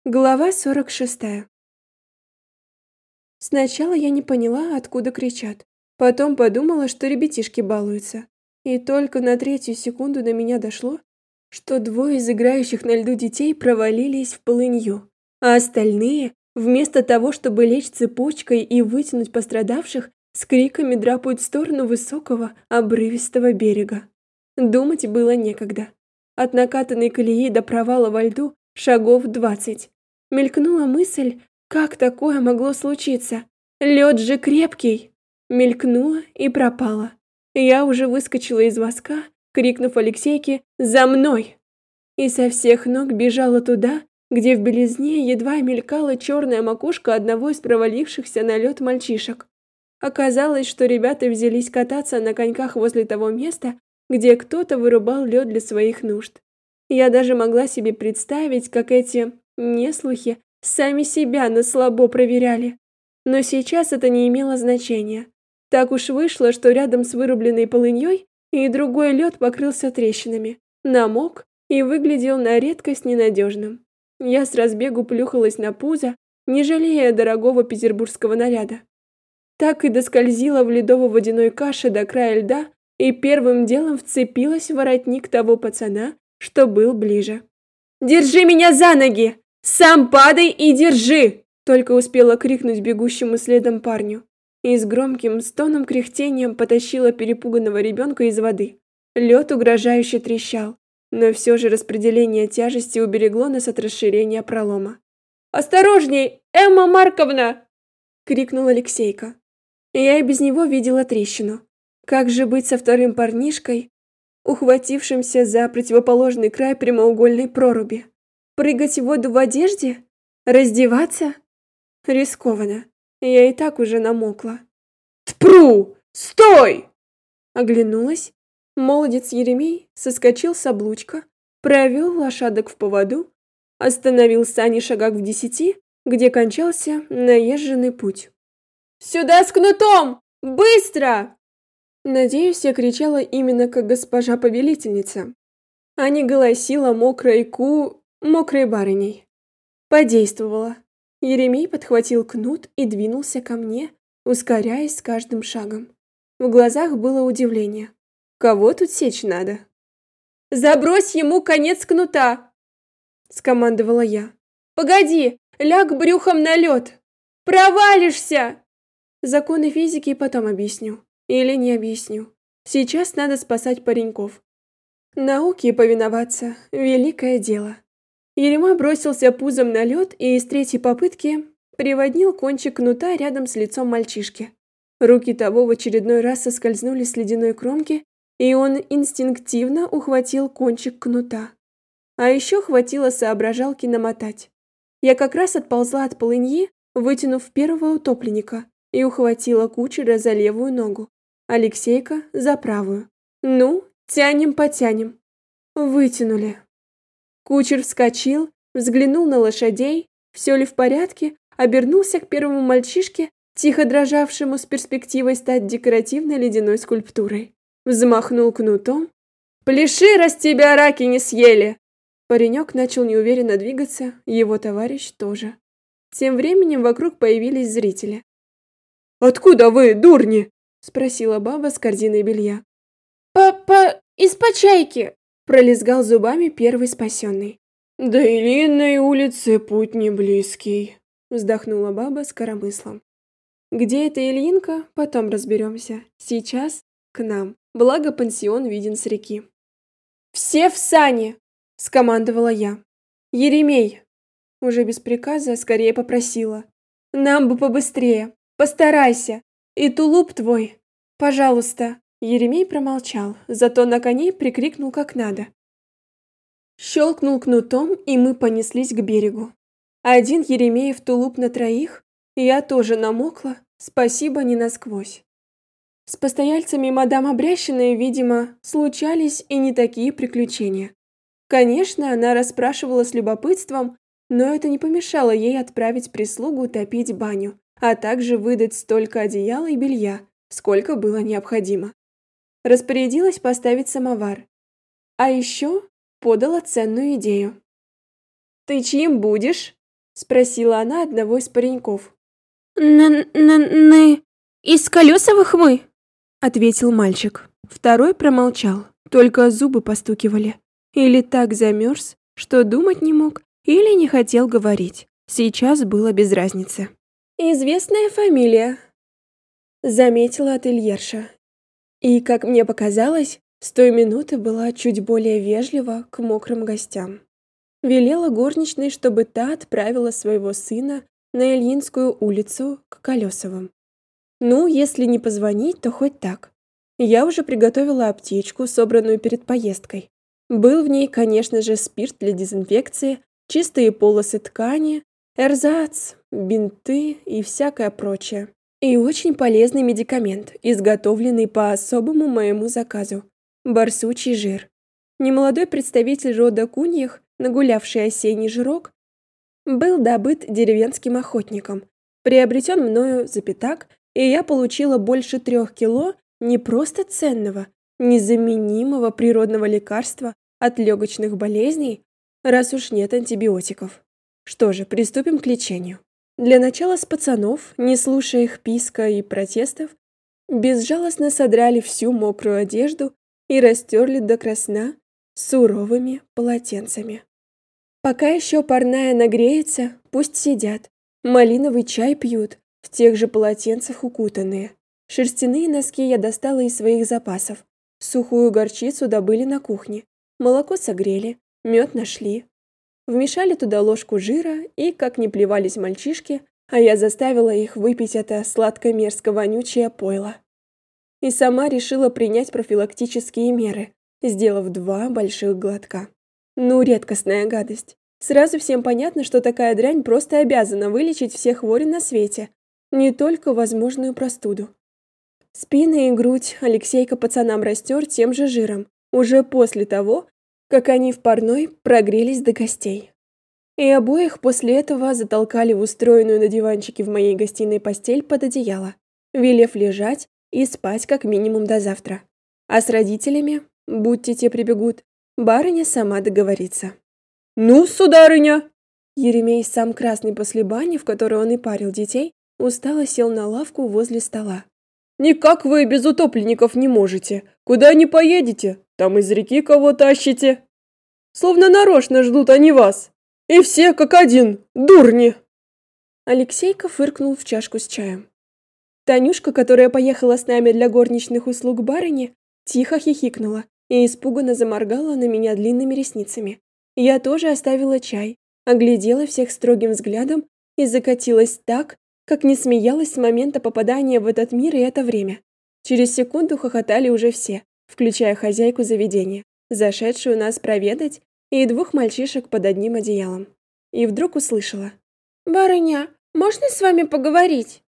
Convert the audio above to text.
Глава 46. Сначала я не поняла, откуда кричат. Потом подумала, что ребятишки балуются. И только на третью секунду до меня дошло, что двое из играющих на льду детей провалились в полынью, а остальные, вместо того, чтобы лечь цепочкой и вытянуть пострадавших, с криками драпают в сторону высокого, обрывистого берега. Думать было некогда. От накатанной колеи до провала во льду шагов 20. Мелькнула мысль, как такое могло случиться? Лед же крепкий. Мелькнула и пропала. Я уже выскочила из воска, крикнув Алексейке «За мной!» и со всех ног бежала туда, где в белизне едва мелькала черная макушка одного из провалившихся на лед мальчишек. Оказалось, что ребята взялись кататься на коньках возле того места, где кто-то вырубал лед для своих нужд. Я даже могла себе представить, как эти неслухи сами себя на слабо проверяли. Но сейчас это не имело значения. Так уж вышло, что рядом с вырубленной полыньей и другой лед покрылся трещинами, намок и выглядел на редкость ненадежным. Я с разбегу плюхалась на пузо, не жалея дорогого петербургского наряда. Так и доскользила в ледово-водяной каше до края льда и первым делом вцепилась в воротник того пацана, что был ближе. «Держи меня за ноги! Сам падай и держи!» Только успела крикнуть бегущему следом парню. И с громким стоном-кряхтением потащила перепуганного ребенка из воды. Лед угрожающе трещал, но все же распределение тяжести уберегло нас от расширения пролома. «Осторожней, Эмма Марковна!» — крикнул Алексейка. Я и без него видела трещину. Как же быть со вторым парнишкой, ухватившимся за противоположный край прямоугольной проруби? Прыгать в воду в одежде? Раздеваться? Рискованно. Я и так уже намокла. «Тпру! Стой!» Оглянулась. Молодец Еремей соскочил с облучка, провел лошадок в поводу, остановил сани шагах в 10, где кончался наезженный путь. «Сюда с кнутом! Быстро!» Надеюсь, я кричала именно как госпожа повелительница, а не голосила мокрой барыней. Подействовала. Еремей подхватил кнут и двинулся ко мне, ускоряясь с каждым шагом. В глазах было удивление. Кого тут сечь надо? «Забрось ему конец кнута!» — скомандовала я. «Погоди, ляг брюхом на лед! Провалишься!» Законы физики потом объясню. Или не объясню. Сейчас надо спасать пареньков. Науке повиноваться – великое дело. Ерема бросился пузом на лед и из третьей попытки приводнил кончик кнута рядом с лицом мальчишки. Руки того в очередной раз соскользнули с ледяной кромки, и он инстинктивно ухватил кончик кнута. А еще хватило соображалки намотать. Я как раз отползла от полыньи, вытянув первого утопленника, и ухватила кучера за левую ногу, Алексейка за правую. Ну, тянем-потянем. Вытянули. Кучер вскочил, взглянул на лошадей, все ли в порядке, обернулся к первому мальчишке, тихо дрожавшему с перспективой стать декоративной ледяной скульптурой. Взмахнул кнутом. «Пляши, раз тебя раки не съели!» Паренек начал неуверенно двигаться, его товарищ тоже. Тем временем вокруг появились зрители. «Откуда вы, дурни?» — спросила баба с корзиной белья. «Папа, из-под чайки!» — пролизгал зубами первый спасенный. «До Ильиной улицы путь не близкий», — вздохнула баба с коромыслом. «Где эта Ильинка, потом разберемся. Сейчас к нам, благо пансион виден с реки». «Все в сани!» — скомандовала я. «Еремей!» — уже без приказа скорее попросила. «Нам бы побыстрее, постарайся, и тулуп твой, пожалуйста». Еремей промолчал, зато на коней прикрикнул как надо. Щелкнул кнутом, и мы понеслись к берегу. Один Еремеев тулуп на троих, я тоже намокла, спасибо, не насквозь. С постояльцами мадам Обрященной, видимо, случались и не такие приключения. Конечно, она расспрашивала с любопытством, но это не помешало ей отправить прислугу топить баню, а также выдать столько одеяла и белья, сколько было необходимо. Распорядилась поставить самовар. А еще подала ценную идею. «Ты чьим будешь?» спросила она одного из пареньков. Из Колесовых мы?» — ответил мальчик. Второй промолчал, только зубы постукивали. Или так замерз, что думать не мог, или не хотел говорить. Сейчас было без разницы. «Известная фамилия», — заметила ательерша. И, как мне показалось, с той минуты была чуть более вежлива к мокрым гостям. Велела горничной, чтобы та отправила своего сына на Ильинскую улицу к Колесовым. Ну, если не позвонить, то хоть так. Я уже приготовила аптечку, собранную перед поездкой. Был в ней, конечно же, спирт для дезинфекции, чистые полосы ткани, эрзац, бинты и всякое прочее. И очень полезный медикамент, изготовленный по особому моему заказу – барсучий жир. Немолодой представитель рода куньих, нагулявший осенний жирок, был добыт деревенским охотником, приобретен мною за пятак, и я получила больше 3 кило не просто ценного, незаменимого природного лекарства от легочных болезней, раз уж нет антибиотиков. Что же, приступим к лечению. Для начала с пацанов, не слушая их писка и протестов, безжалостно содрали всю мокрую одежду и растерли до красна суровыми полотенцами. Пока еще парная нагреется, пусть сидят, малиновый чай пьют, в тех же полотенцах укутанные. Шерстяные носки я достала из своих запасов. Сухую горчицу добыли на кухне. Молоко согрели, мед нашли. Вмешали туда ложку жира и, как не плевались мальчишки, а я заставила их выпить это сладко-мерзко-вонючее пойло. И сама решила принять профилактические меры, сделав 2 больших глотка. Ну, редкостная гадость. Сразу всем понятно, что такая дрянь просто обязана вылечить все хвори на свете, не только возможную простуду. Спины и грудь Алексейка пацанам растер тем же жиром, уже после того, как они в парной прогрелись до костей. И обоих после этого затолкали в устроенную на диванчике в моей гостиной постель под одеяло, велев лежать и спать как минимум до завтра. А с родителями, будьте те прибегут, барыня сама договорится. «Ну, сударыня!» Еремей, сам красный после бани, в которой он и парил детей, устало сел на лавку возле стола. «Никак вы без утопленников не можете. Куда не поедете, там из реки кого тащите. Словно нарочно ждут они вас. И все как один, дурни!» Алексейка фыркнул в чашку с чаем. Танюшка, которая поехала с нами для горничных услуг барыни, тихо хихикнула и испуганно заморгала на меня длинными ресницами. Я тоже оставила чай, оглядела всех строгим взглядом и закатилась так, как не смеялась с момента попадания в этот мир и это время. Через секунду хохотали уже все, включая хозяйку заведения, зашедшую нас проведать, и 2 мальчишек под одним одеялом. И вдруг услышала: «Барыня, можно с вами поговорить?»